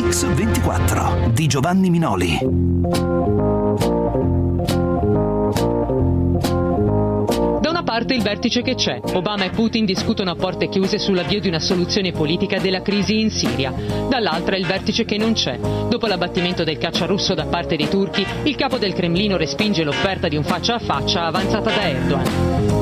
X24 di Giovanni Minoli. Da una parte il vertice che c'è. Obama e Putin discutono a porte chiuse sull'avvio di una soluzione politica della crisi in Siria. Dall'altra il vertice che non c'è. Dopo l'abbattimento del caccia russo da parte dei turchi, il capo del Cremlino respinge l'offerta di un faccia a faccia avanzata da Erdogan.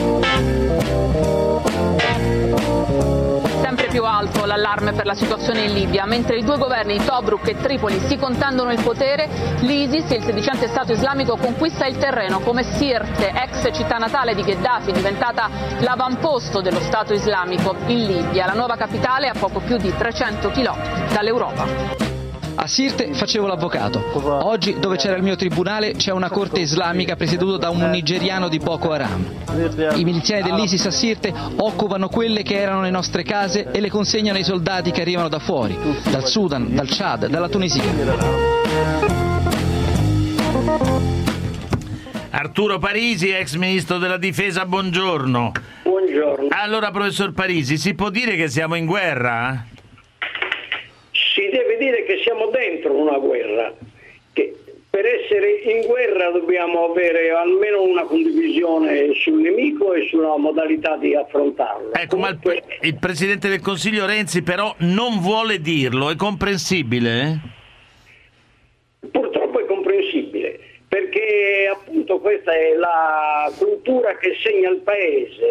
Sempre più alto l'allarme per la situazione in Libia. Mentre i due governi di Tobruk e Tripoli si contendono il potere, l'ISIS, il sedicente Stato islamico, conquista il terreno come Sirte, ex città natale di Gheddafi, diventata l'avamposto dello Stato islamico in Libia. La nuova capitale a poco più di 300 km dall'Europa. A Sirte facevo l'avvocato. Oggi, dove c'era il mio tribunale, c'è una corte islamica presieduta da un nigeriano di Boko Haram. I miliziani dell'ISIS a Sirte occupano quelle che erano le nostre case e le consegnano ai soldati che arrivano da fuori, dal Sudan, dal Chad, dalla Tunisia. Arturo Parisi, ex ministro della difesa, buongiorno. Buongiorno. Allora, professor Parisi, si può dire che siamo in guerra? Si deve dire che siamo dentro una guerra, che per essere in guerra dobbiamo avere almeno una condivisione sul nemico e sulla modalità di affrontarlo. Ecco, comunque... ma il Presidente del Consiglio Renzi però non vuole dirlo, è comprensibile? Purtroppo è comprensibile, perché appunto questa è la cultura che segna il paese,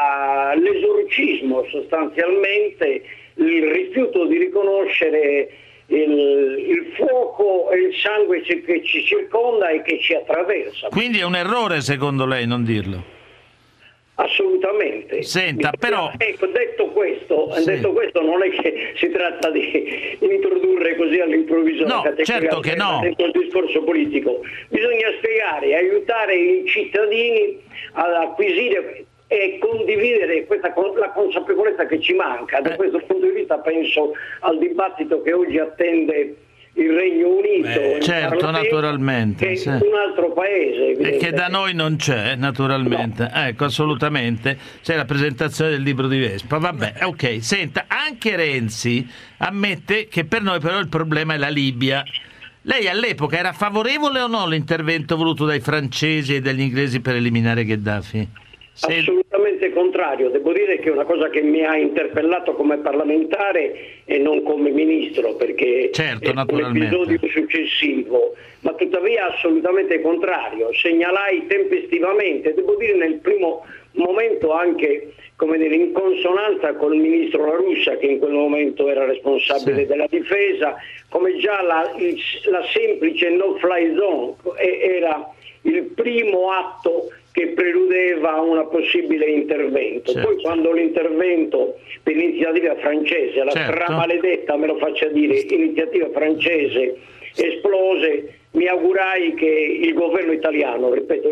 l'esorcismo sostanzialmente, il rifiuto di riconoscere il fuoco e il sangue che ci circonda e che ci attraversa. Quindi è un errore secondo lei non dirlo? Assolutamente. Senta, però... Ecco, detto questo non è che si tratta di introdurre così all'improvviso no, certo che no. Dentro il discorso politico. Bisogna spiegare, aiutare i cittadini ad acquisire e condividere la consapevolezza che ci manca. Da questo punto di vista penso al dibattito che oggi attende il Regno Unito, certo, naturalmente, che sì. Un altro paese e che da noi non c'è, naturalmente. No. Ecco, assolutamente. C'è la presentazione del libro di Vespa. Vabbè, ok. Senta, anche Renzi ammette che per noi però il problema è la Libia. Lei all'epoca era favorevole o no all'intervento voluto dai francesi e dagli inglesi per eliminare Gheddafi? Assolutamente contrario, devo dire che è una cosa che mi ha interpellato come parlamentare e non come ministro, perché certo, è un episodio successivo, ma tuttavia assolutamente contrario. Segnalai tempestivamente, devo dire nel primo momento anche in consonanza col ministro La Russa, che in quel momento era responsabile della difesa, come già la semplice no-fly zone era il primo atto che preludeva a un possibile intervento. Certo. Poi quando l'intervento per iniziativa francese, la stramaledetta, me lo faccia dire, iniziativa francese esplose, mi augurai che il governo italiano,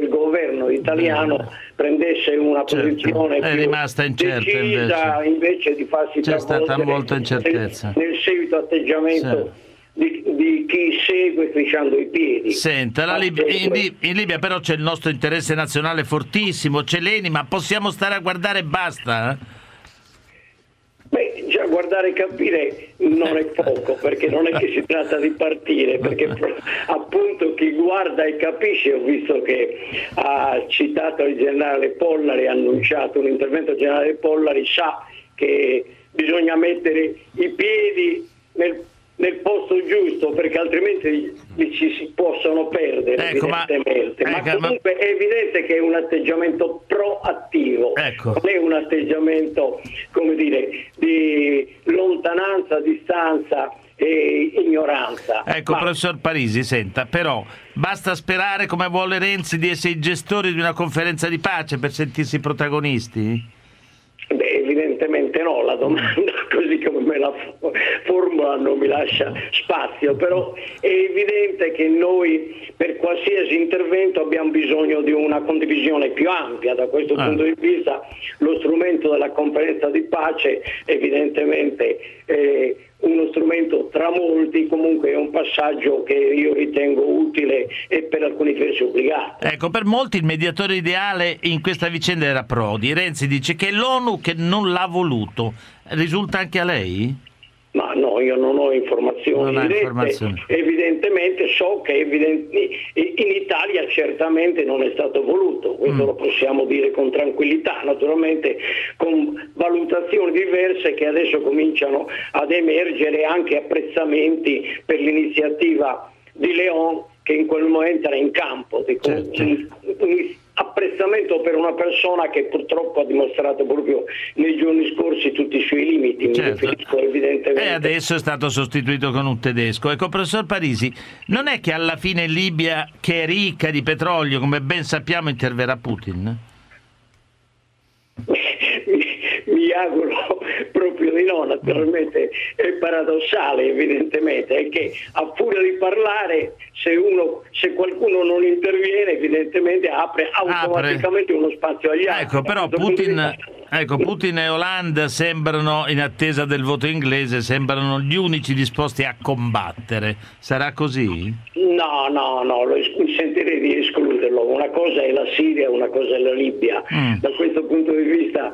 prendesse una posizione più rimasta incerta, invece di farsi c'è stata molta incertezza nel seguito atteggiamento di chi segue strisciando i piedi. Senta, in Libia però c'è il nostro interesse nazionale fortissimo, c'è l'ENI, ma possiamo stare a guardare e basta? Beh, già guardare e capire non è poco, perché non è che si tratta di partire, perché appunto chi guarda e capisce, ho visto che ha citato il generale Pollari, ha annunciato un intervento del generale Pollari, sa che bisogna mettere i piedi nel posto giusto, perché altrimenti ci si possono perdere, evidentemente. Ma comunque è evidente che è un atteggiamento proattivo, non è un atteggiamento, di lontananza, distanza e ignoranza. Professor Parisi, senta, però basta sperare, come vuole Renzi, di essere i gestori di una conferenza di pace per sentirsi protagonisti? Beh, evidentemente no, la domanda così come me la formula non mi lascia spazio, però è evidente che noi per qualsiasi intervento abbiamo bisogno di una condivisione più ampia. Da questo punto di vista lo strumento della conferenza di pace evidentemente è uno strumento tra molti, comunque è un passaggio che io ritengo utile e per alcuni versi obbligato. Per molti il mediatore ideale in questa vicenda era Prodi. Renzi dice che è l'ONU che non l'ha voluto. Risulta anche a lei? Ma no, io non ho informazioni dirette, evidentemente so che in Italia certamente non è stato voluto, questo lo possiamo dire con tranquillità, naturalmente con valutazioni diverse che adesso cominciano ad emergere, anche apprezzamenti per l'iniziativa di Leon che in quel momento era in campo, un apprezzamento per una persona che purtroppo ha dimostrato proprio nei giorni scorsi tutti i suoi limiti, mi riferisco evidentemente. E adesso è stato sostituito con un tedesco. Ecco, professor Parisi, non è che alla fine in Libia, che è ricca di petrolio, come ben sappiamo, interverrà Putin? Mi auguro proprio di no, naturalmente è paradossale, evidentemente, è che a furia di parlare, se qualcuno non interviene, evidentemente apre automaticamente uno spazio agli altri. Ecco, però Putin e Hollande sembrano, in attesa del voto inglese, sembrano gli unici disposti a combattere. Sarà così? No, mi sentirei di escluderlo. Una cosa è la Siria, una cosa è la Libia. Da questo punto di vista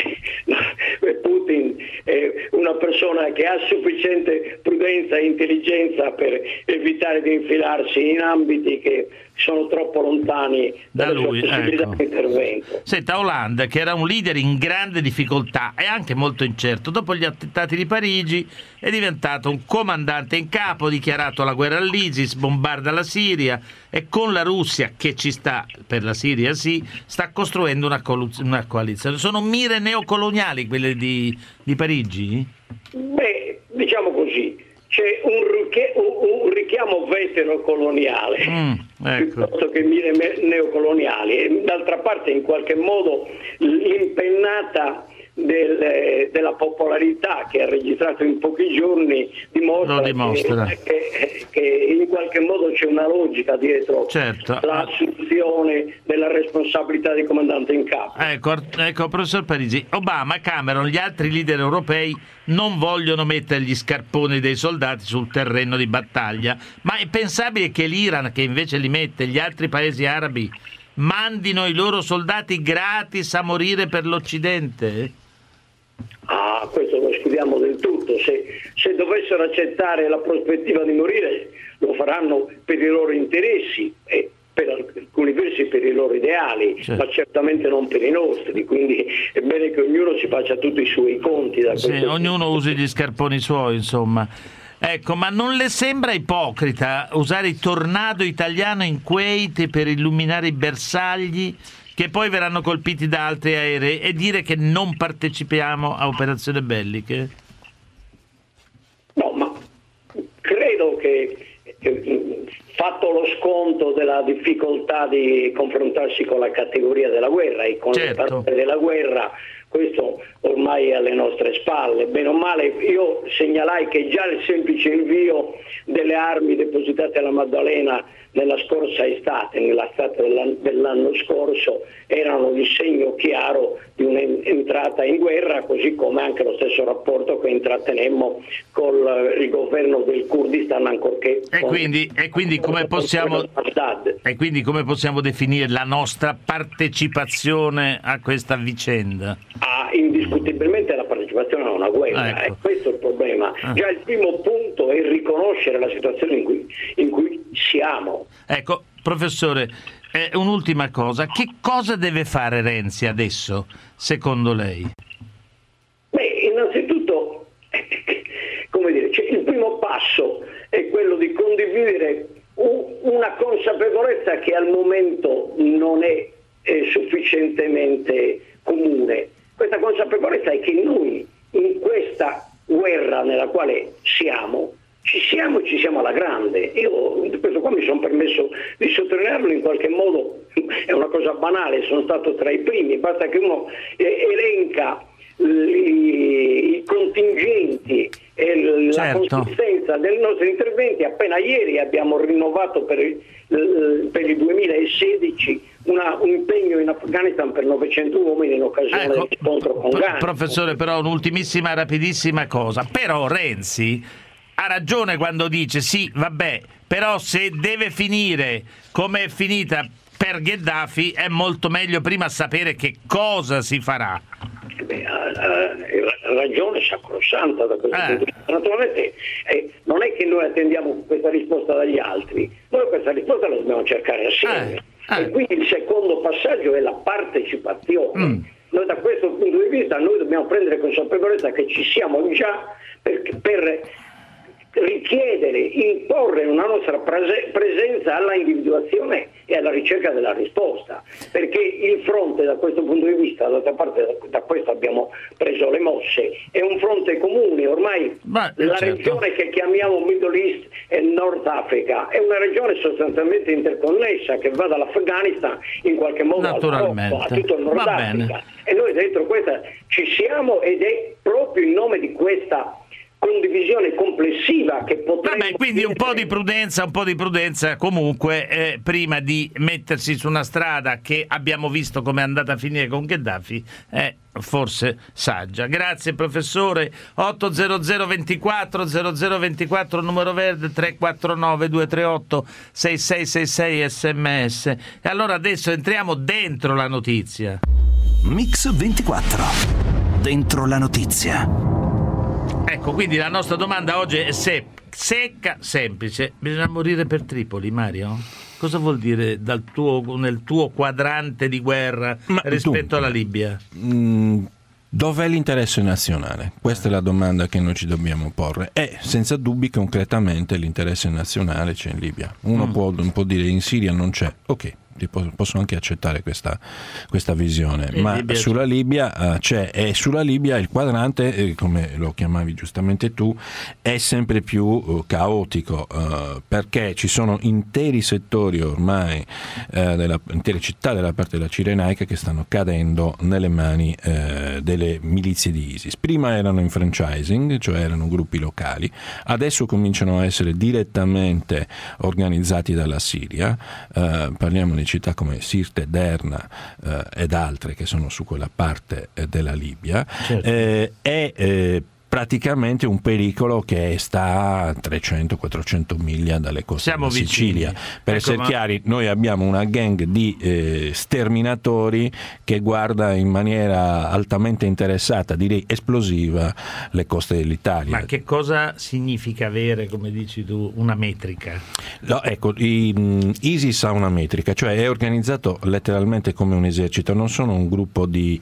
Putin è una persona che ha sufficiente prudenza e intelligenza per evitare di infilarsi in ambiti che sono troppo lontani da lui, sua possibilità di intervento. Senta, Hollande, che era un leader in grande difficoltà e anche molto incerto, dopo gli attentati di Parigi è diventato un comandante in capo, ha dichiarato la guerra all'ISIS, bombarda la Siria e con la Russia, che ci sta, per la Siria sì, sta costruendo una coalizione. Sono mire neocoloniali quelle di Parigi? Beh, diciamo così, c'è un richiamo vetero-coloniale piuttosto che mire neocoloniali, e d'altra parte in qualche modo l'impennata della popolarità che ha registrato in pochi giorni dimostra. Che in qualche modo c'è una logica dietro l'assunzione della responsabilità di comandante in capo. Ecco, professor Parisi, Obama, Cameron, gli altri leader europei non vogliono mettere gli scarponi dei soldati sul terreno di battaglia, ma è pensabile che l'Iran, che invece li mette, gli altri paesi arabi, mandino i loro soldati gratis a morire per l'Occidente? Questo lo escludiamo del tutto. Se dovessero accettare la prospettiva di morire, lo faranno per i loro interessi e per alcuni versi per i loro ideali, ma certamente non per i nostri, quindi è bene che ognuno si faccia tutti i suoi conti. Ognuno usi gli scarponi suoi, insomma. Ecco, ma non le sembra ipocrita usare il tornado italiano in Kuwait per illuminare i bersagli che poi verranno colpiti da altri aerei e dire che non partecipiamo a operazioni belliche? No, ma credo che fatto lo sconto della difficoltà di confrontarsi con la categoria della guerra e con le parole della guerra, questo ormai è alle nostre spalle. Bene o male, io segnalai che già il semplice invio delle armi depositate alla Maddalena nella scorsa estate, nell'estate dell'anno scorso, erano il segno chiaro di un'entrata in guerra, così come anche lo stesso rapporto che intrattenemmo con il governo del Kurdistan, ancorché... E quindi come possiamo definire la nostra partecipazione a questa vicenda? Indiscutibilmente la partecipazione a una guerra, ecco. Questo è il problema. Già il primo punto è riconoscere la situazione in cui siamo. Ecco, professore, un'ultima cosa. Che cosa deve fare Renzi adesso, secondo lei? Beh, innanzitutto, il primo passo è quello di condividere una consapevolezza che al momento non è sufficientemente comune. Questa consapevolezza è che noi in questa guerra nella quale ci siamo alla grande. Io questo qua mi sono permesso di sottolinearlo, in qualche modo è una cosa banale, sono stato tra i primi, basta che uno elenca i contingenti e la consistenza dei nostri interventi. Appena ieri abbiamo rinnovato per il 2016 un impegno in Afghanistan per 900 uomini in occasione del scontro con Ghani. Professore, però un'ultimissima, rapidissima cosa. Però Renzi ha ragione quando dice sì, vabbè, però se deve finire come è finita per Gheddafi è molto meglio prima sapere che cosa si farà. ragione sacrosanta da questo punto di vista. Naturalmente non è che noi attendiamo questa risposta dagli altri, noi questa risposta la dobbiamo cercare assieme. E quindi il secondo passaggio è la partecipazione. Noi da questo punto di vista noi dobbiamo prendere consapevolezza che ci siamo già per richiedere, imporre una nostra presenza alla individuazione e alla ricerca della risposta, perché il fronte da questo punto di vista, d'altra parte da questo abbiamo preso le mosse, è un fronte comune. Ormai regione che chiamiamo Middle East e North Africa è una regione sostanzialmente interconnessa che va dall'Afghanistan in qualche modo a tutto il Nord Africa, e noi dentro questa ci siamo, ed è proprio in nome di questa condivisione complessiva che potrebbe... quindi un po' di prudenza comunque prima di mettersi su una strada che abbiamo visto come è andata a finire con Gheddafi è forse saggia. Grazie professore. 800 24 0024 numero verde, 349 238 6666 sms. E allora adesso entriamo dentro la notizia. Mix 24 dentro la notizia. Ecco, quindi la nostra domanda oggi è secca, semplice. Bisogna morire per Tripoli, Mario? Cosa vuol dire nel tuo quadrante di guerra rispetto alla Libia? Dov'è l'interesse nazionale? Questa è la domanda che noi ci dobbiamo porre. E senza dubbi concretamente l'interesse nazionale c'è in Libia. Uno può dire in Siria non c'è. Ok, posso anche accettare questa visione, ma sulla Libia c'è, e sulla Libia il quadrante, come lo chiamavi giustamente tu, è sempre più caotico, perché ci sono interi settori ormai, intere città della parte della Cirenaica che stanno cadendo nelle mani delle milizie di ISIS. Prima erano in franchising, cioè erano gruppi locali, adesso cominciano a essere direttamente organizzati dalla Siria. Parliamo di città come Sirte, Derna ed altre che sono su quella parte della Libia, è praticamente un pericolo che sta a 300-400 miglia dalle coste della Sicilia. Per essere chiari, noi abbiamo una gang di sterminatori che guarda in maniera altamente interessata, direi esplosiva, le coste dell'Italia. Ma che cosa significa avere, come dici tu, una metrica? No, ecco, ISIS ha una metrica, cioè è organizzato letteralmente come un esercito, non sono un gruppo di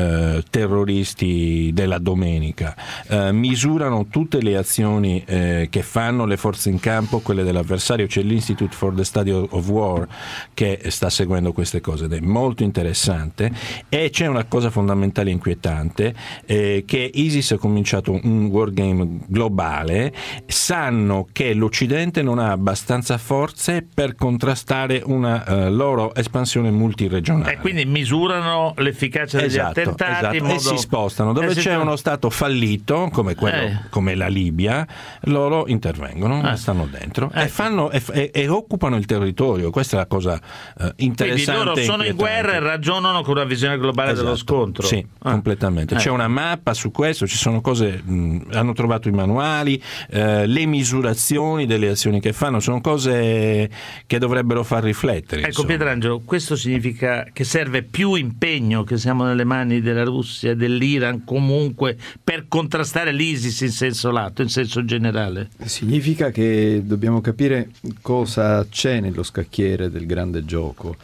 terroristi della domenica. Misurano tutte le azioni che fanno le forze in campo, quelle dell'avversario. C'è l'Institute for the Study of War che sta seguendo queste cose ed è molto interessante. E c'è una cosa fondamentale e inquietante, che ISIS ha cominciato un wargame globale. Sanno che l'Occidente non ha abbastanza forze per contrastare una loro espansione multiregionale, e quindi misurano l'efficacia degli attentati e si spostano dove c'è uno stato fallito come la Libia, loro intervengono, stanno dentro e occupano il territorio. Questa è la cosa interessante. Quindi loro sono in guerra e ragionano con una visione globale dello scontro. Sì, completamente. C'è una mappa su questo, ci sono cose, hanno trovato i manuali, le misurazioni delle azioni che fanno, sono cose che dovrebbero far riflettere. Ecco, Pietrangelo, questo significa che serve più impegno, che siamo nelle mani della Russia e dell'Iran comunque per contrastare l'ISIS in senso lato, in senso generale? Significa che dobbiamo capire cosa c'è nello scacchiere del grande gioco.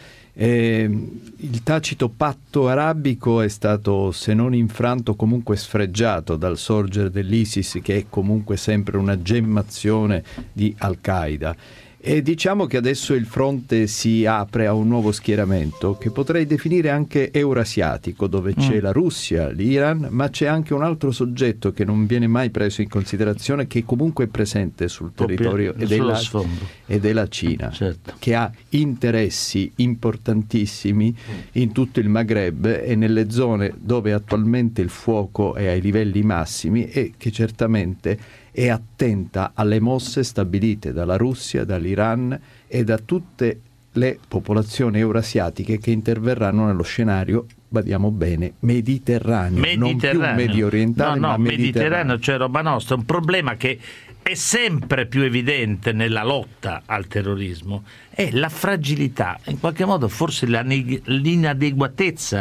Il tacito patto arabico è stato, se non infranto, comunque sfregiato dal sorgere dell'ISIS, che è comunque sempre una gemmazione di Al-Qaeda. E diciamo che adesso il fronte si apre a un nuovo schieramento che potrei definire anche eurasiatico, dove c'è la Russia, l'Iran, ma c'è anche un altro soggetto che non viene mai preso in considerazione, che comunque è presente sul territorio, ed è la Cina, che ha interessi importantissimi in tutto il Maghreb e nelle zone dove attualmente il fuoco è ai livelli massimi, e che certamente è attenta alle mosse stabilite dalla Russia, dall'Iran e da tutte le popolazioni eurasiatiche che interverranno nello scenario, badiamo bene, mediterraneo. Non più medio orientale, ma mediterraneo, cioè roba nostra. Un problema che è sempre più evidente nella lotta al terrorismo è la fragilità, in qualche modo forse l'inadeguatezza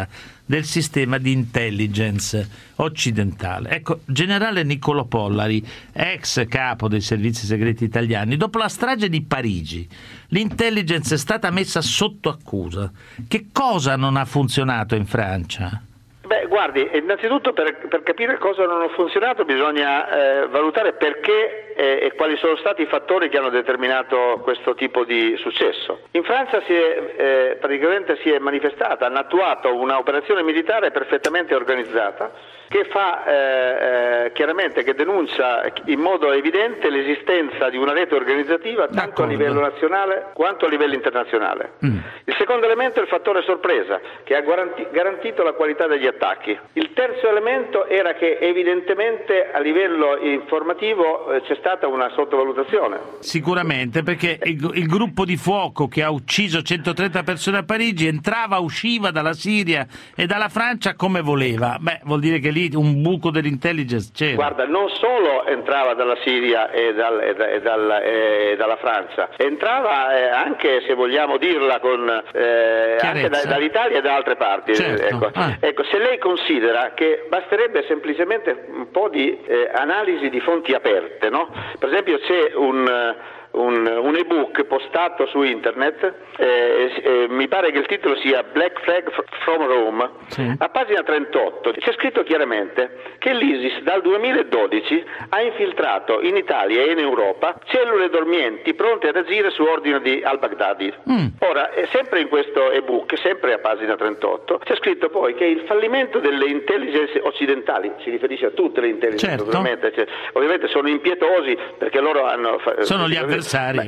del sistema di intelligence occidentale. Ecco, generale Niccolò Pollari, ex capo dei servizi segreti italiani, dopo la strage di Parigi, l'intelligence è stata messa sotto accusa. Che cosa non ha funzionato in Francia? Beh, guardi, innanzitutto per capire cosa non ha funzionato bisogna valutare perché e quali sono stati i fattori che hanno determinato questo tipo di successo. In Francia praticamente si è manifestata, hanno attuato un'operazione militare perfettamente organizzata che fa chiaramente, che denuncia in modo evidente l'esistenza di una rete organizzativa tanto a livello nazionale quanto a livello internazionale. Il secondo elemento è il fattore sorpresa, che ha garantito la qualità degli attacchi. Il terzo elemento era che evidentemente a livello informativo c'è stata una sottovalutazione. Sicuramente, perché il gruppo di fuoco che ha ucciso 130 persone a Parigi entrava, usciva dalla Siria e dalla Francia come voleva. Beh, vuol dire che lì un buco dell'intelligence c'era. Guarda, non solo entrava dalla Siria e dalla Francia, entrava anche, se vogliamo dirla, anche dall'Italia e da altre parti. Certo. Ecco, se lei considera che basterebbe semplicemente un po' di analisi di fonti aperte, no? Per esempio c'è un ebook postato su internet, mi pare che il titolo sia Black Flag from Rome, sì. A pagina 38 c'è scritto chiaramente che l'ISIS dal 2012 ha infiltrato in Italia e in Europa cellule dormienti pronte ad agire su ordine di al-Baghdadi. Ora, sempre in questo ebook, sempre a pagina 38, c'è scritto poi che il fallimento delle intelligence occidentali, si riferisce a tutte le intelligence, certo. Ovviamente sono impietosi perché loro sono gli avversari.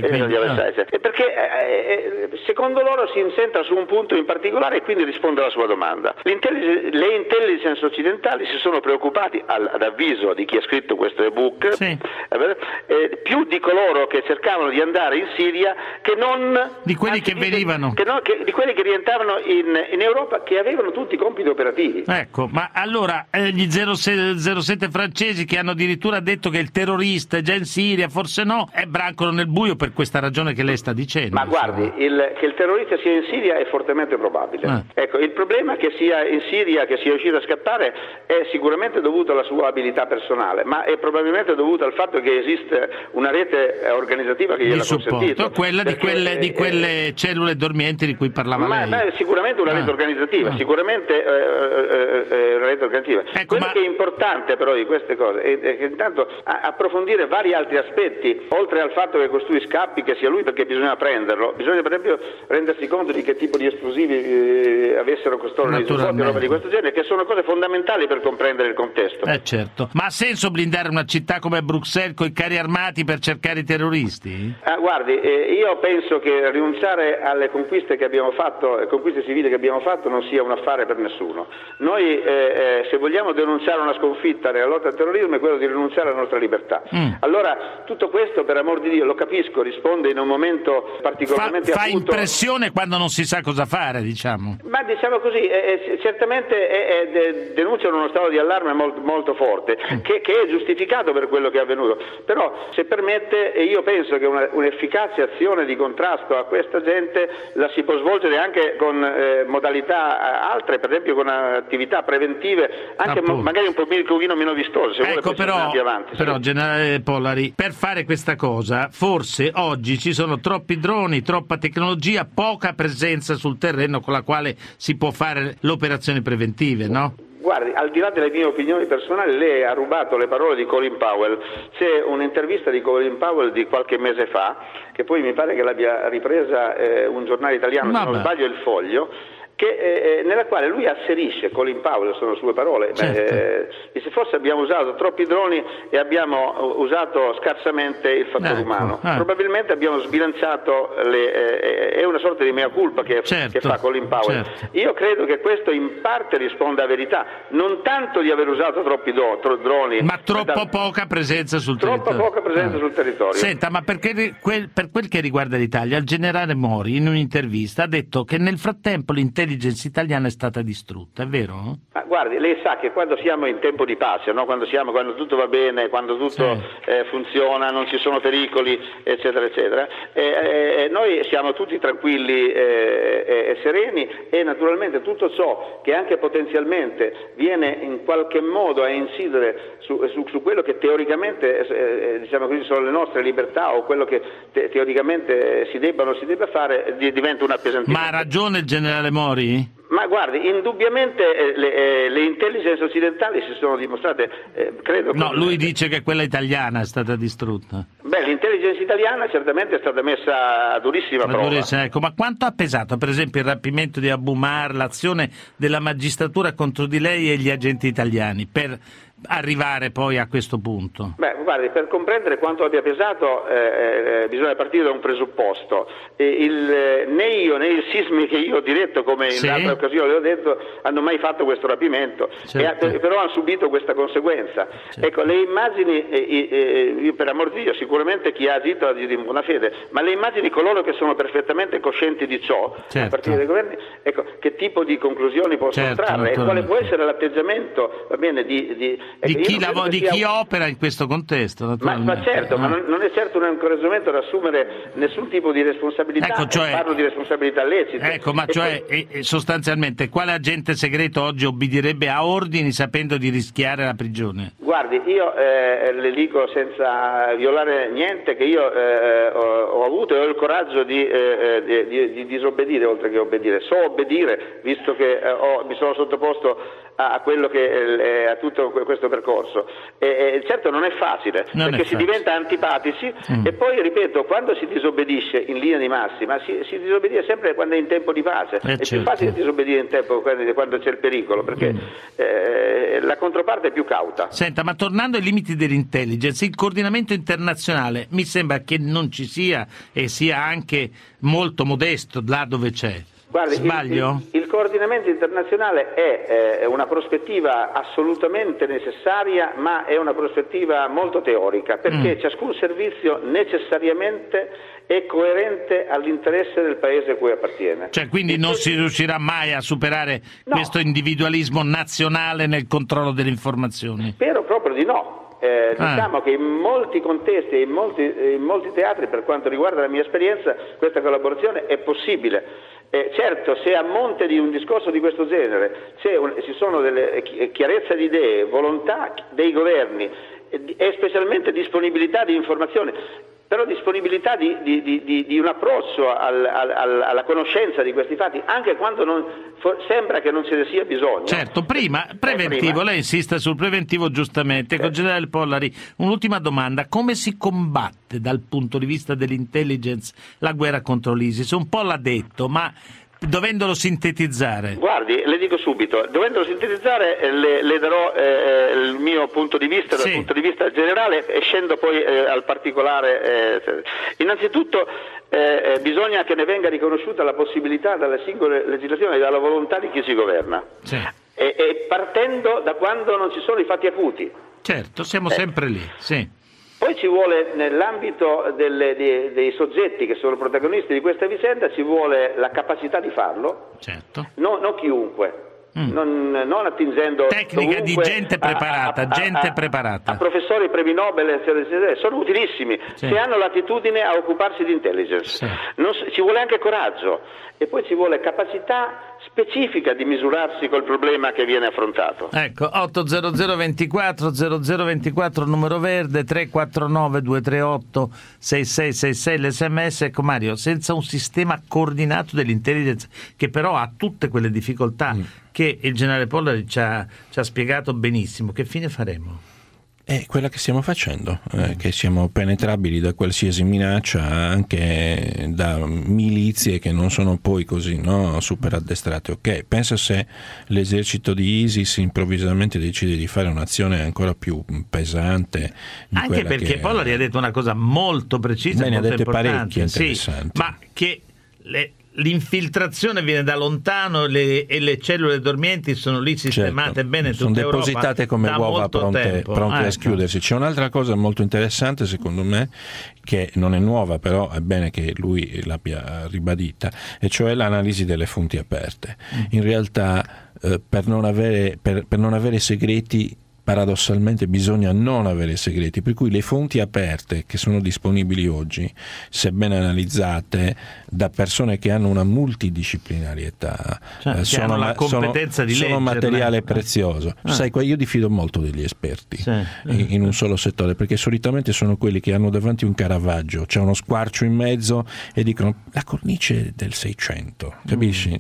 Perché secondo loro si incentra su un punto in particolare e quindi risponde alla sua domanda. Le intelligence occidentali si sono preoccupati, ad avviso di chi ha scritto questo ebook, sì. Più di coloro che cercavano di andare in Siria che non di quelli che venivano, di quelli che rientravano in Europa, che avevano tutti i compiti operativi. Ecco, ma allora gli 07 francesi che hanno addirittura detto che il terrorista è già in Siria, forse no, brancano nel buio per questa ragione che lei sta dicendo. Ma guardi, che il terrorista sia in Siria è fortemente probabile. Ecco, il problema che sia in Siria, che sia riuscito a scappare, è sicuramente dovuto alla sua abilità personale, ma è probabilmente dovuto al fatto che esiste una rete organizzativa che gliel'ha consentito. Quella di quelle cellule dormienti di cui parlava lei. Ma sicuramente una rete organizzativa, sicuramente una rete organizzativa. Ecco, quello che è importante però di queste cose è che intanto approfondire vari altri aspetti, oltre al fatto che costui scappi, che sia lui, perché bisogna prenderlo, bisogna per esempio rendersi conto di che tipo di esplosivi avessero costoro nei supporti, roba di questo genere, che sono cose fondamentali per comprendere il contesto. Certo. Ma ha senso blindare una città come Bruxelles con i carri armati per cercare i terroristi? Guardi, io penso che rinunciare alle conquiste che abbiamo fatto, conquiste civili che abbiamo fatto, non sia un affare per nessuno. Noi se vogliamo denunciare una sconfitta nella lotta al terrorismo è quello di rinunciare alla nostra libertà. Allora tutto questo, per amor di Dio, lo capisco, risponde in un momento particolarmente fa acuto. Impressione quando non si sa cosa fare, diciamo. Ma diciamo così, certamente denunciano uno stato di allarme molto forte, che è giustificato per quello che è avvenuto. Però, se permette, io penso che un'efficace azione di contrasto a questa gente la si può svolgere anche con modalità altre, per esempio con attività preventive, anche magari un pochino meno vistose. Se ecco, però, generale Pollari, per fare questa cosa, forse oggi ci sono troppi droni, troppa tecnologia, poca presenza sul terreno con la quale si può fare le operazioni preventive, no? Guardi, al di là delle mie opinioni personali, lei ha rubato le parole di Colin Powell. C'è un'intervista di Colin Powell di qualche mese fa, che poi mi pare che l'abbia ripresa un giornale italiano, se non sbaglio Il Foglio, nella quale lui asserisce, Colin Powell, sono sue parole, dice forse abbiamo usato troppi droni e abbiamo usato scarsamente il fattore umano. Probabilmente abbiamo sbilanciato è una sorta di mea culpa che fa Colin Powell. Io credo che questo in parte risponda a verità, non tanto di aver usato troppi droni, ma troppo poca presenza sul territorio. Senta, ma per quel che riguarda l'Italia, il generale Mori in un'intervista ha detto che nel frattempo l'intelligenza italiana è stata distrutta, è vero? guardi, lei sa che quando siamo in tempo di pace, no? Quando tutto va bene, quando tutto funziona, non ci sono pericoli, eccetera, eccetera, noi siamo tutti tranquilli e sereni, e naturalmente tutto ciò che anche potenzialmente viene in qualche modo a incidere su quello che teoricamente diciamo così sono le nostre libertà, o quello che teoricamente si debba fare, diventa un appesantimento. Ma ha ragione il generale Mori? Ma guardi, indubbiamente le intelligence occidentali si sono dimostrate, credo... No, lui dice che quella italiana è stata distrutta. Beh, l'intelligence italiana certamente è stata messa a durissima prova. Ecco, ma quanto ha pesato, per esempio, il rapimento di Abu Mahar, l'azione della magistratura contro di lei e gli agenti italiani, per arrivare poi a questo punto? Beh, guardi, per comprendere quanto abbia pesato bisogna partire da un presupposto. Né io né il SISMI, che io ho diretto, come in altre occasioni le ho detto, hanno mai fatto questo rapimento, però hanno subito questa conseguenza. Certo. Ecco, le immagini, io per amor di Dio, sicuramente chi ha agito ha di buona fede, ma le immagini coloro che sono perfettamente coscienti di ciò, a partire dai governi, ecco, che tipo di conclusioni possono trarre, e quale può essere l'atteggiamento, va bene, di chi opera in questo contesto, naturalmente. Ma certo, ma non è certo un incoraggiamento ad assumere nessun tipo di responsabilità, ecco, parlo di responsabilità lecite. Ecco, ma sostanzialmente quale agente segreto oggi obbedirebbe a ordini sapendo di rischiare la prigione? Guardi, io le dico senza violare niente che io ho avuto e ho il coraggio di disobbedire oltre che obbedire. So obbedire, visto che mi sono sottoposto a quello che a tutto questo percorso. Certo non è facile, perché si diventa antipatici e poi, ripeto, quando si disobbedisce in linea di massima si disobbedisce sempre quando è in tempo di pace. È più facile disobbedire in tempo quando c'è il pericolo, perché la controparte è più cauta. Senta, ma tornando ai limiti dell'intelligence, il coordinamento internazionale mi sembra che non ci sia, e sia anche molto modesto là dove c'è. Guardi, sbaglio? Il coordinamento internazionale è una prospettiva assolutamente necessaria, ma è una prospettiva molto teorica, perché ciascun servizio necessariamente è coerente all'interesse del paese a cui appartiene. Cioè, quindi non si riuscirà mai a superare questo individualismo nazionale nel controllo delle informazioni? Spero proprio di no. Diciamo che in molti contesti e in molti teatri, per quanto riguarda la mia esperienza, questa collaborazione è possibile. Certo, se a monte di un discorso di questo genere ci sono delle chiarezza di idee, volontà dei governi e specialmente disponibilità di informazioni, però disponibilità di un approccio alla conoscenza di questi fatti, anche quando sembra che non ce ne sia bisogno. Certo, preventivo, lei insiste sul preventivo giustamente. Con generale Pollari, un'ultima domanda: come si combatte dal punto di vista dell'intelligence la guerra contro l'ISIS? Un po' l'ha detto, ma dovendolo sintetizzare. Guardi, le dico subito, dovendolo sintetizzare le darò il mio punto di vista, dal punto di vista generale, e scendo poi al particolare. Innanzitutto bisogna che ne venga riconosciuta la possibilità dalle singole legislazioni e dalla volontà di chi ci governa, e partendo da quando non ci sono i fatti acuti. Certo, siamo sempre lì, sì. Poi ci vuole, nell'ambito dei soggetti che sono protagonisti di questa vicenda, ci vuole la capacità di farlo, non chiunque. Non attingendo tecnica di gente preparata, a professori premi Nobel, eccetera, sono utilissimi se hanno l'attitudine a occuparsi di intelligence. Ci vuole anche coraggio, e poi ci vuole capacità specifica di misurarsi col problema che viene affrontato. Ecco, 800 24 0024 numero verde, 349 238 6666 l'SMS. Ecco Mario, senza un sistema coordinato dell'intelligence, che però ha tutte quelle difficoltà che il generale Pollari ci ha spiegato benissimo, che fine faremo? È quella che stiamo facendo, che siamo penetrabili da qualsiasi minaccia, anche da milizie che non sono poi così super addestrate. Ok, pensa se l'esercito di ISIS improvvisamente decide di fare un'azione ancora più pesante di anche perché Pollari ha detto una cosa molto precisa, molto ne ha dette importante, parecchie interessanti, ma che l'infiltrazione viene da lontano e le cellule dormienti sono lì sistemate bene in tutta Europa, sono depositate come uova pronte a schiudersi. C'è un'altra cosa molto interessante secondo me, che non è nuova, però è bene che lui l'abbia ribadita, e cioè l'analisi delle fonti aperte. In realtà per non avere segreti, paradossalmente bisogna non avere segreti, per cui le fonti aperte che sono disponibili oggi, se ben analizzate da persone che hanno una multidisciplinarietà, sono materiale prezioso. Sai, io diffido molto degli esperti in un solo settore, perché solitamente sono quelli che hanno davanti un Caravaggio, c'è uno squarcio in mezzo e dicono la cornice del 600, capisci?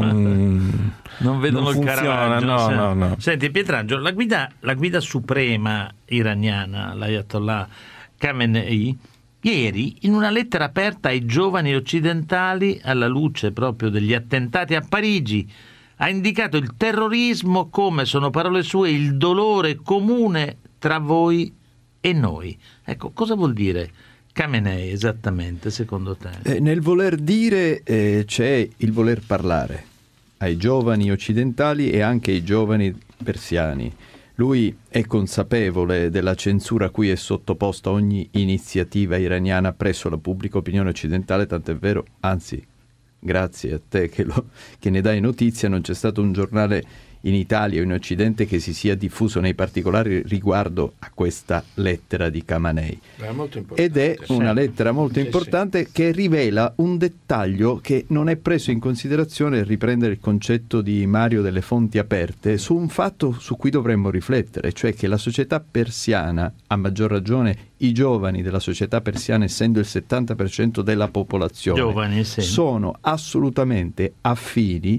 Non vedono il Caravaggio. No. Senti Pietrangelo, la guida suprema iraniana, l'Ayatollah Khamenei, ieri in una lettera aperta ai giovani occidentali, alla luce proprio degli attentati a Parigi, ha indicato il terrorismo come, sono parole sue, il dolore comune tra voi e noi. Ecco, cosa vuol dire Khamenei esattamente, secondo te? Nel voler dire c'è il voler parlare ai giovani occidentali e anche ai giovani persiani. Lui è consapevole della censura a cui è sottoposta ogni iniziativa iraniana presso la pubblica opinione occidentale, tant'è vero, anzi, grazie a te che ne dai notizia, non c'è stato un giornale in Italia o in Occidente che si sia diffuso nei particolari riguardo a questa lettera di Khamenei. Ed è una lettera molto importante che rivela un dettaglio che non è preso in considerazione, a riprendere il concetto di Mario delle fonti aperte, su un fatto su cui dovremmo riflettere, cioè che la società persiana, a maggior ragione i giovani della società persiana, essendo il 70% della popolazione, sono assolutamente affini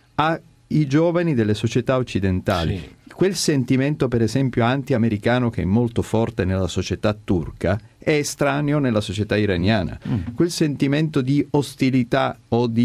ai giovani delle società occidentali. Quel sentimento, per esempio, anti-americano che è molto forte nella società turca è estraneo nella società iraniana. Quel sentimento di ostilità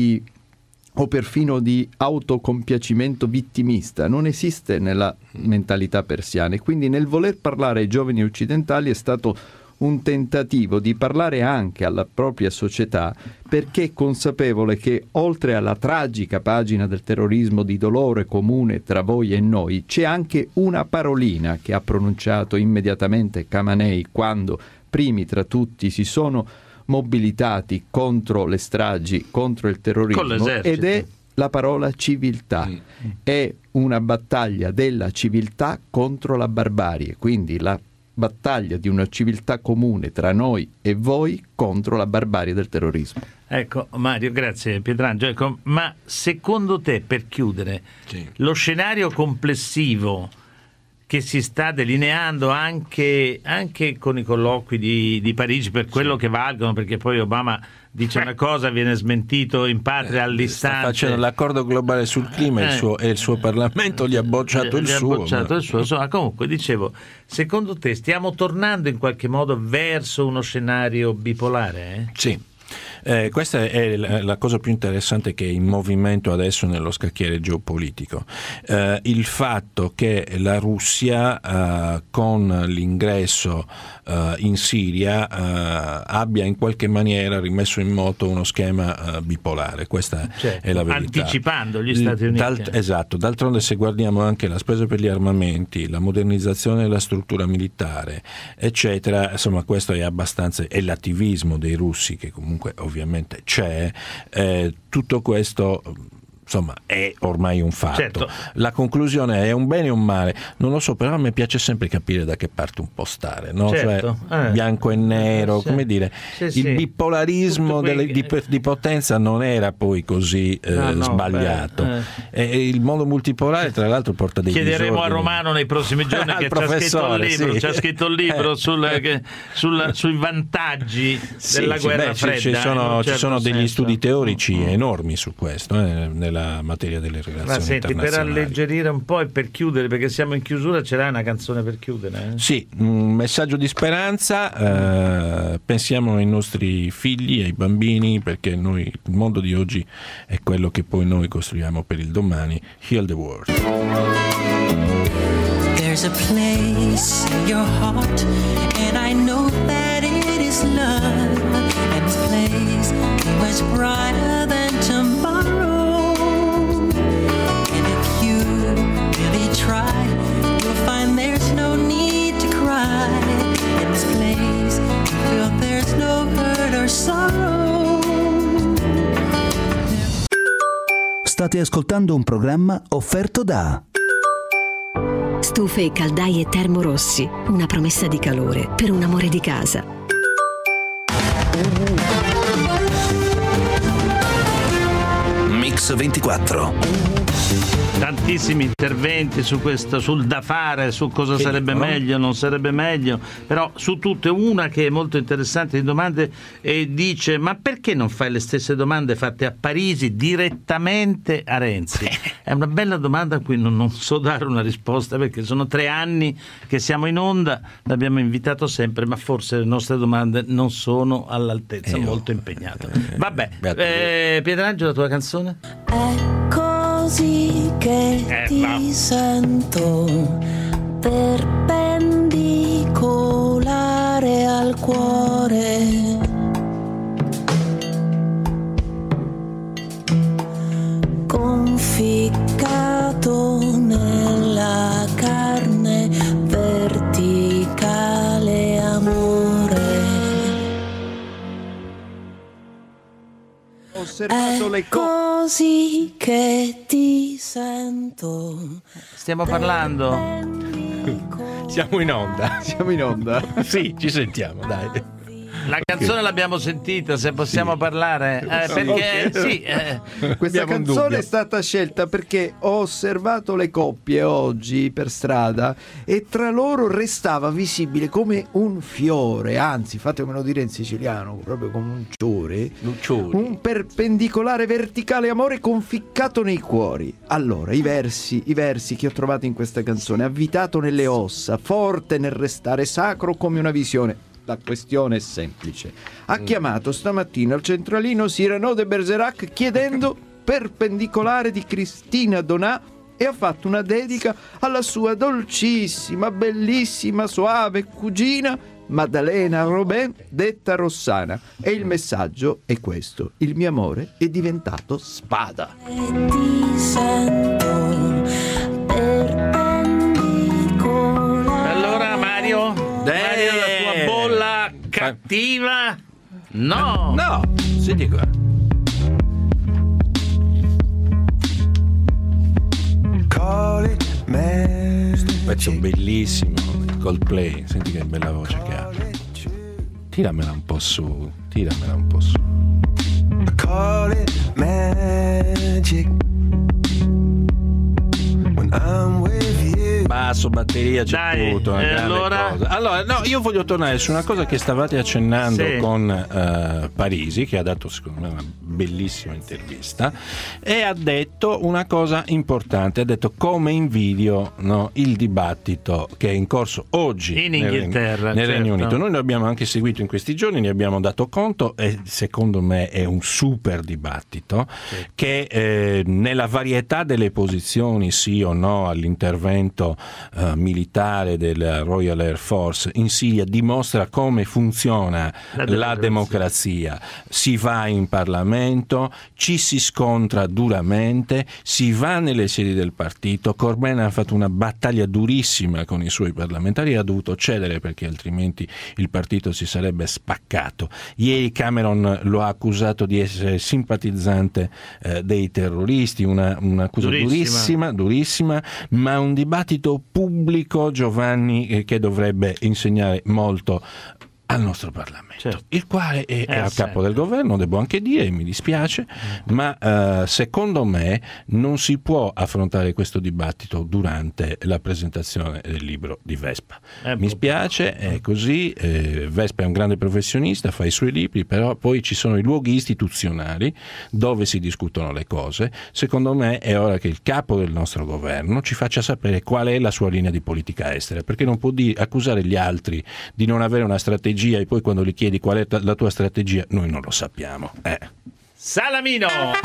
o perfino di autocompiacimento vittimista non esiste nella mentalità persiana, e quindi nel voler parlare ai giovani occidentali è stato un tentativo di parlare anche alla propria società, perché è consapevole che oltre alla tragica pagina del terrorismo, di dolore comune tra voi e noi, c'è anche una parolina che ha pronunciato immediatamente Khamenei quando primi tra tutti si sono mobilitati contro le stragi, contro il terrorismo, ed è la parola civiltà. È una battaglia della civiltà contro la barbarie, quindi la battaglia di una civiltà comune tra noi e voi contro la barbarie del terrorismo. Ecco Mario, grazie Pietrangelo. Ecco, ma secondo te, per chiudere, lo scenario complessivo che si sta delineando anche con i colloqui di Parigi, per quello che valgono, perché poi Obama dice una cosa, viene smentito in patria all'istante. Sta facendo l'accordo globale sul clima e il suo Parlamento gli ha bocciato il suo. Insomma, comunque, dicevo, secondo te stiamo tornando in qualche modo verso uno scenario bipolare? Sì. Questa è la cosa più interessante che è in movimento adesso nello scacchiere geopolitico. Il fatto che la Russia con l'ingresso in Siria abbia in qualche maniera rimesso in moto uno schema bipolare, questa è la verità. Anticipando gli Stati Uniti. Esatto, d'altronde se guardiamo anche la spesa per gli armamenti, la modernizzazione della struttura militare, eccetera, insomma questo è abbastanza, e l'attivismo dei russi che comunque ovviamente c'è, tutto questo insomma è ormai un fatto. Certo. La conclusione è un bene o un male, non lo so, però a me piace sempre capire da che parte un po' stare, no? Certo. Cioè, bianco e nero, come dire, il bipolarismo di potenza non era poi così sbagliato. E il modo multipolare tra l'altro porta dei chiederemo disordini. a Romano nei prossimi giorni che c'ha scritto il libro sui vantaggi della guerra fredda. Ci sono degli studi teorici enormi su questo, nella materia delle relazioni internazionali. Per alleggerire un po' e per chiudere, perché siamo in chiusura, ce l'hai una canzone per chiudere? Sì, un messaggio di speranza, pensiamo ai nostri figli, ai bambini, perché il mondo di oggi è quello che poi noi costruiamo per il domani. Heal the world. There's a place in your heart and I know that it is love, and this place is much brighter than tomorrow. tomorrow. State ascoltando un programma offerto da Stufe e caldaie Termorossi, una promessa di calore per un amore di casa. Mix 24. Tantissimi interventi su questo, sul da fare, su cosa sarebbe meglio, non sarebbe meglio, però su tutte una che è molto interessante di domande e dice: ma perché non fai le stesse domande fatte a Parisi direttamente a Renzi? È una bella domanda a cui non so dare una risposta, perché sono 3 anni che siamo in onda, l'abbiamo invitato sempre, ma forse le nostre domande non sono all'altezza, molto impegnato. Vabbè, Pietrangelo, la tua canzone? Così che ti sento perpendicolare al cuore, conficcato nella carne, verticale amore. Ho osservato le così che ti sento. Stiamo parlando? Siamo in onda. Siamo in onda? Sì, ci sentiamo, dai. La canzone l'abbiamo sentita, se possiamo parlare, perché questa canzone è stata scelta perché ho osservato le coppie oggi per strada e tra loro restava visibile come un fiore, anzi fatemelo dire in siciliano, proprio come un ciore, un perpendicolare verticale amore conficcato nei cuori. Allora, i versi che ho trovato in questa canzone: avvitato nelle ossa, forte nel restare sacro come una visione. La questione è semplice. Ha chiamato stamattina al centralino Cyrano de Bergerac chiedendo perpendicolare di Cristina Donà e ha fatto una dedica alla sua dolcissima, bellissima, soave cugina Maddalena Robin, detta Rossana. E il messaggio è questo: il mio amore è diventato spada. Ti sento perpendicolare. Allora Mario, la tua bolla cattiva? No, senti qua. Questo pezzo bellissimo, Coldplay, senti che bella voce che ha. Tiramela un po' su. Call it magic when I'm with you. Basso, batteria, c'è tutto. Allora no, io voglio tornare su una cosa che stavate accennando con Parisi, che ha dato secondo me una bellissima intervista e ha detto una cosa importante. Ha detto come invidio il dibattito che è in corso oggi in Inghilterra, nel Regno Unito. Noi lo abbiamo anche seguito in questi giorni, ne abbiamo dato conto e secondo me è un super dibattito che nella varietà delle posizioni, sì o no all'intervento militare della Royal Air Force in Siria, dimostra come funziona la democrazia. Si va in Parlamento, ci si scontra duramente, si va nelle sedi del partito. Corbyn ha fatto una battaglia durissima con i suoi parlamentari e ha dovuto cedere perché altrimenti il partito si sarebbe spaccato. Ieri Cameron lo ha accusato di essere simpatizzante dei terroristi, un'accusa durissima, ma un dibattito pubblico, Giovanni, che dovrebbe insegnare molto al nostro Parlamento, il quale è a capo del governo, devo anche dire, mi dispiace, ma secondo me non si può affrontare questo dibattito durante la presentazione del libro di Vespa. Mi spiace, è così, Vespa è un grande professionista, fa i suoi libri, però poi ci sono i luoghi istituzionali dove si discutono le cose. Secondo me è ora che il capo del nostro governo ci faccia sapere qual è la sua linea di politica estera, perché non può accusare gli altri di non avere una strategia e poi quando gli chiedi qual è la tua strategia noi non lo sappiamo. Salamino,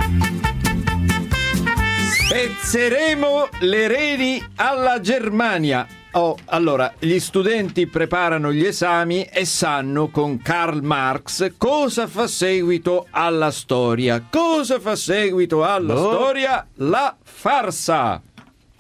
spezzeremo le reni alla Germania. Allora, gli studenti preparano gli esami e sanno con Karl Marx cosa fa seguito alla storia. Cosa fa seguito alla storia? La farsa.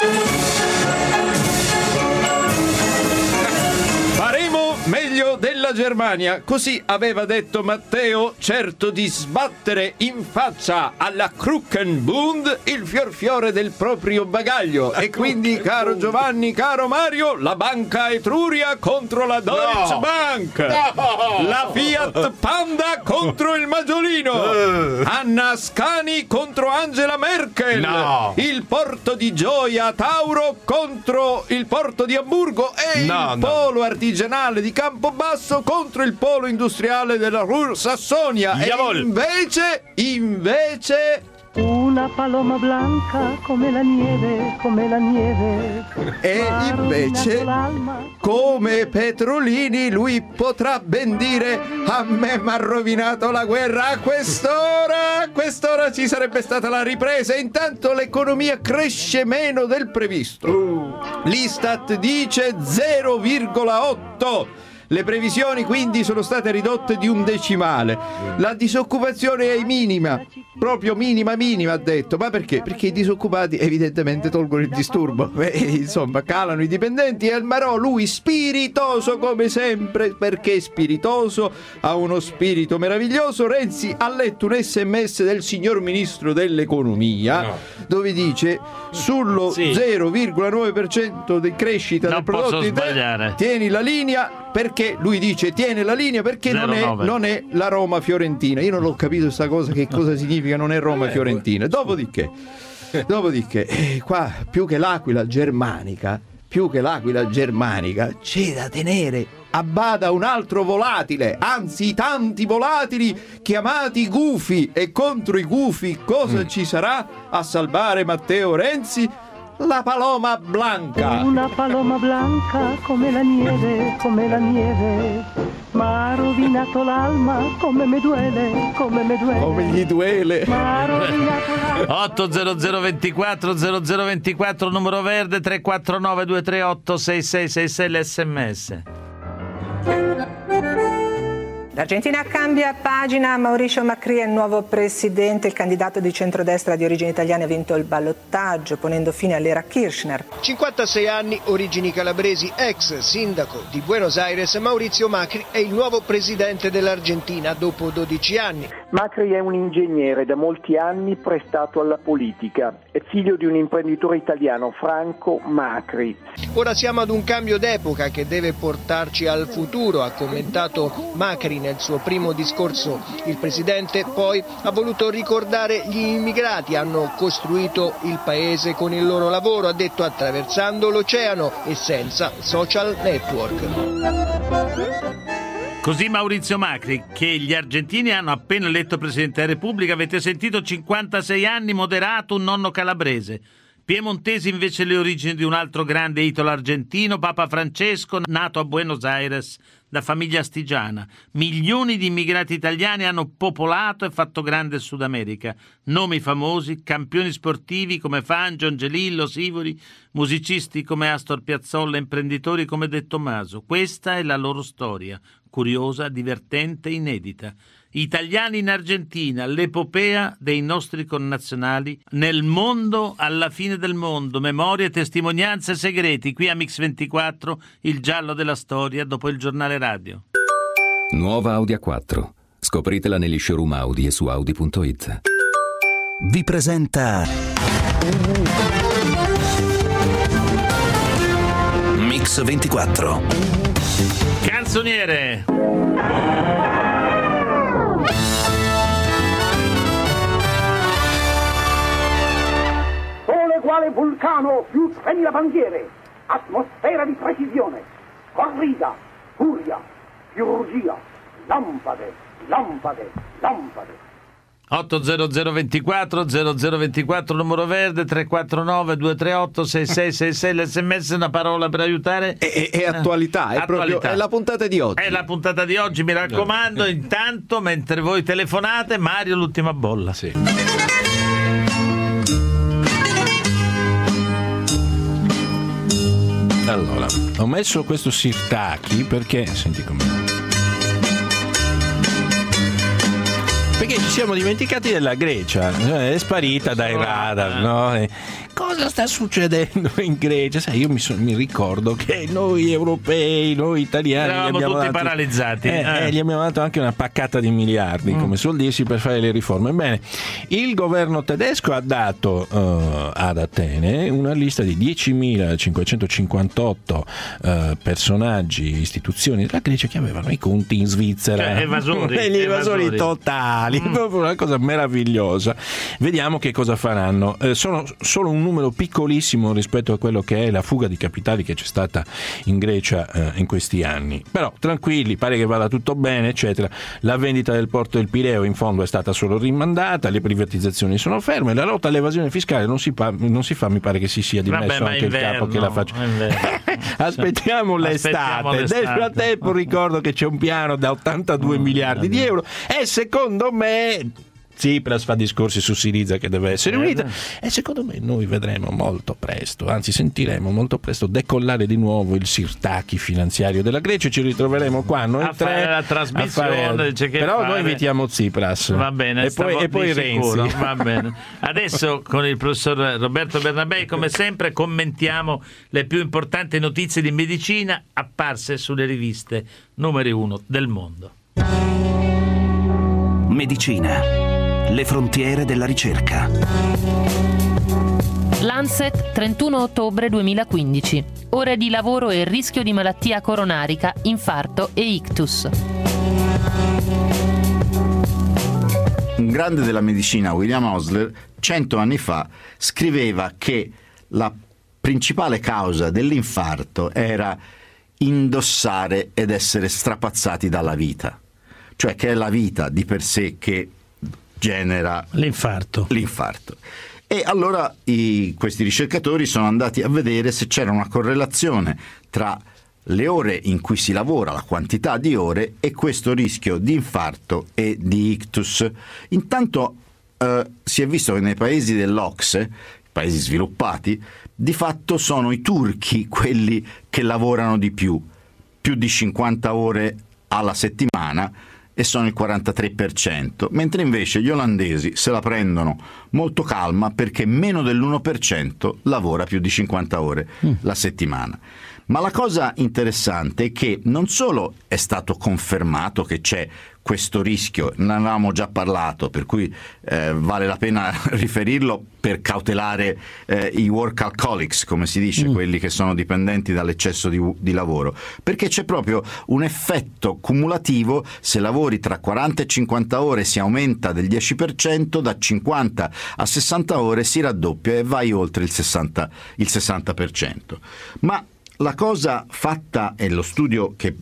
Faremo meglio della Germania. Così aveva detto Matteo, certo di sbattere in faccia alla Krukenbund il fiore del proprio bagaglio. E quindi, caro Giovanni, caro Mario, la Banca Etruria contro la Deutsche Bank. La Fiat Panda contro il Maggiolino. Anna Ascani contro Angela Merkel. Il porto di Gioia Tauro contro il porto di Amburgo e il polo artigianale di Campobasso contro il polo industriale della Ruhr Sassonia. E invece una paloma blanca come la nieve, come la nieve. E invece, come Petrolini, lui potrà ben dire: a me m'ha rovinato la guerra. A quest'ora ci sarebbe stata la ripresa. Intanto l'economia cresce meno del previsto. L'Istat dice 0,8. Le previsioni quindi sono state ridotte di un decimale. La disoccupazione è minima, proprio minima, ha detto. Ma perché? Perché i disoccupati evidentemente tolgono il disturbo. Insomma, calano i dipendenti e il Marò, lui spiritoso come sempre, perché spiritoso, ha uno spirito meraviglioso. Renzi ha letto un SMS del signor Ministro dell'Economia, dove dice sullo 0,9% di crescita del prodotto interno, tieni la linea. Perché lui dice tiene la linea perché non è la Roma-Fiorentina. Io non l'ho capito sta cosa, che cosa significa non è Roma-Fiorentina. Dopodiché qua più che l'aquila germanica c'è da tenere a bada un altro volatile, anzi tanti volatili chiamati gufi. E contro i gufi cosa ci sarà a salvare Matteo Renzi? La paloma blanca. Una paloma blanca come la nieve, come la nieve. Ma ha rovinato l'alma come me duele, come me duele. Come gli duele. Ma ha rovinato l'alma. 80024 numero verde, 349 238 6666 l'SMS. L'Argentina cambia pagina, Mauricio Macri è il nuovo presidente, il candidato di centrodestra di origini italiane ha vinto il ballottaggio ponendo fine all'era Kirchner. 56 anni, origini calabresi, ex sindaco di Buenos Aires, Maurizio Macri è il nuovo presidente dell'Argentina dopo 12 anni. Macri è un ingegnere da molti anni prestato alla politica, è figlio di un imprenditore italiano, Franco Macri. Ora siamo ad un cambio d'epoca che deve portarci al futuro, ha commentato Macri nel suo primo discorso. Il presidente poi ha voluto ricordare gli immigrati, hanno costruito il paese con il loro lavoro, ha detto, attraversando l'oceano e senza social network. Così Maurizio Macri, che gli argentini hanno appena eletto Presidente della Repubblica. Avete sentito, 56 anni, moderato, un nonno calabrese. Piemontesi invece le origini di un altro grande italo argentino, Papa Francesco, nato a Buenos Aires da famiglia astigiana. Milioni di immigrati italiani hanno popolato e fatto grande il Sud America. Nomi famosi, campioni sportivi come Fangio, Angelillo, Sivori, musicisti come Astor Piazzolla, imprenditori come De Tommaso. Questa è la loro storia, curiosa, divertente, inedita. Italiani in Argentina, l'epopea dei nostri connazionali nel mondo alla fine del mondo, memorie, testimonianze, segreti, qui a Mix24, il giallo della storia dopo il giornale radio. Nuova Audi A4, scopritela negli showroom Audi e su Audi.it. Vi presenta Mix24 Canzoniere. Quale vulcano più 3000 bandiere, atmosfera di precisione, corrida, furia, chirurgia, lampade, lampade, lampade. 80024 numero verde, 349 238 6666 l'SMS, una parola per aiutare. È attualità, è proprio è la puntata di oggi. È la puntata di oggi, mi raccomando. Intanto, mentre voi telefonate, Mario l'ultima bolla. Sì. Allora, ho messo questo Sirtaki perché, senti com'è, Perché ci siamo dimenticati della Grecia, è sparita dai radar, no? Cosa sta succedendo in Grecia? Sai, io mi ricordo che noi europei, noi italiani eravamo tutti paralizzati. Gli abbiamo dato anche una paccata di miliardi, come suol dirsi, per fare le riforme. Bene, il governo tedesco ha dato ad Atene una lista di 10.558 personaggi, istituzioni della Grecia che avevano i conti in Svizzera. Cioè, gli evasori totali, proprio una cosa meravigliosa. Vediamo che cosa faranno. Sono solo un numero piccolissimo rispetto a quello che è la fuga di capitali che c'è stata in Grecia in questi anni, però tranquilli, pare che vada tutto bene, eccetera. La vendita del porto del Pireo in fondo è stata solo rimandata, le privatizzazioni sono ferme, la lotta all'evasione fiscale non si fa, mi pare che si sia dimesso anche il capo che la faccia. Aspettiamo l'estate. Nel frattempo ricordo che c'è un piano da 82 miliardi di euro e secondo me Tsipras fa discorsi su Siriza che deve essere unita e secondo me noi vedremo molto presto, anzi sentiremo molto presto decollare di nuovo il sirtaki finanziario della Grecia. Ci ritroveremo qua noi a fare la trasmissione, però noi invitiamo Tsipras, va bene, e poi Renzi, va bene. Adesso con il professor Roberto Bernabei come sempre commentiamo le più importanti notizie di medicina apparse sulle riviste numeri 1 del mondo. Medicina. Le frontiere della ricerca. Lancet, 31 ottobre 2015. Ore di lavoro e rischio di malattia coronarica, infarto e ictus. Un grande della medicina, William Osler, 100 anni fa scriveva che la principale causa dell'infarto era indossare ed essere strapazzati dalla vita, cioè che è la vita di per sé che genera l'infarto. E allora questi ricercatori sono andati a vedere se c'era una correlazione tra le ore in cui si lavora, la quantità di ore, e questo rischio di infarto e di ictus. Intanto si è visto che nei paesi dell'OCSE, paesi sviluppati, di fatto sono i turchi quelli che lavorano di più di 50 ore alla settimana, e sono il 43%, mentre invece gli olandesi se la prendono molto calma perché meno dell'1% lavora più di 50 ore la settimana. Ma la cosa interessante è che non solo è stato confermato che c'è questo rischio, ne avevamo già parlato, per cui vale la pena riferirlo per cautelare i workaholics, come si dice, quelli che sono dipendenti dall'eccesso di lavoro, perché c'è proprio un effetto cumulativo: se lavori tra 40 e 50 ore si aumenta del 10%, da 50 a 60 ore si raddoppia e vai oltre il 60%. Ma la cosa fatta, è lo studio che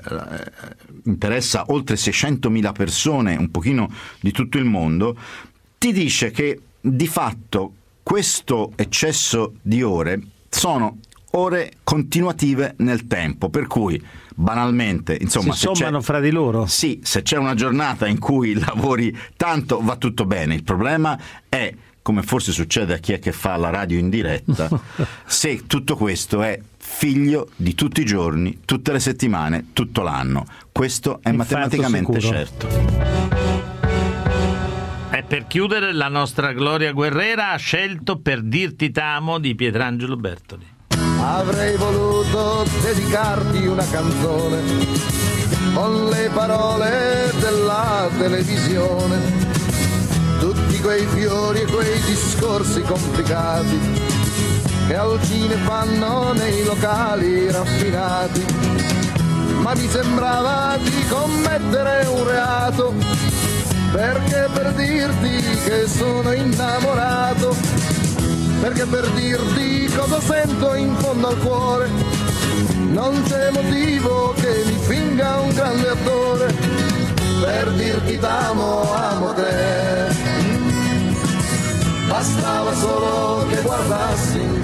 interessa oltre 600.000 persone, un pochino di tutto il mondo, ti dice che di fatto questo eccesso di ore sono ore continuative nel tempo, per cui banalmente, insomma, si sommano fra di loro. Sì, se c'è una giornata in cui lavori tanto va tutto bene. Il problema è, come forse succede a chi è che fa la radio in diretta, se tutto questo è figlio di tutti i giorni, tutte le settimane, tutto l'anno. Questo è matematicamente certo. E per chiudere, la nostra Gloria Guerrera ha scelto Per dirti t'amo di Pietrangelo Bertoli. Avrei voluto dedicarti una canzone con le parole della televisione, tutti quei fiori e quei discorsi complicati che al cine fanno nei locali raffinati, ma mi sembrava di commettere un reato, perché per dirti che sono innamorato, perché per dirti cosa sento in fondo al cuore, non c'è motivo che mi finga un grande attore, per dirti t'amo, amo te, bastava solo che guardassi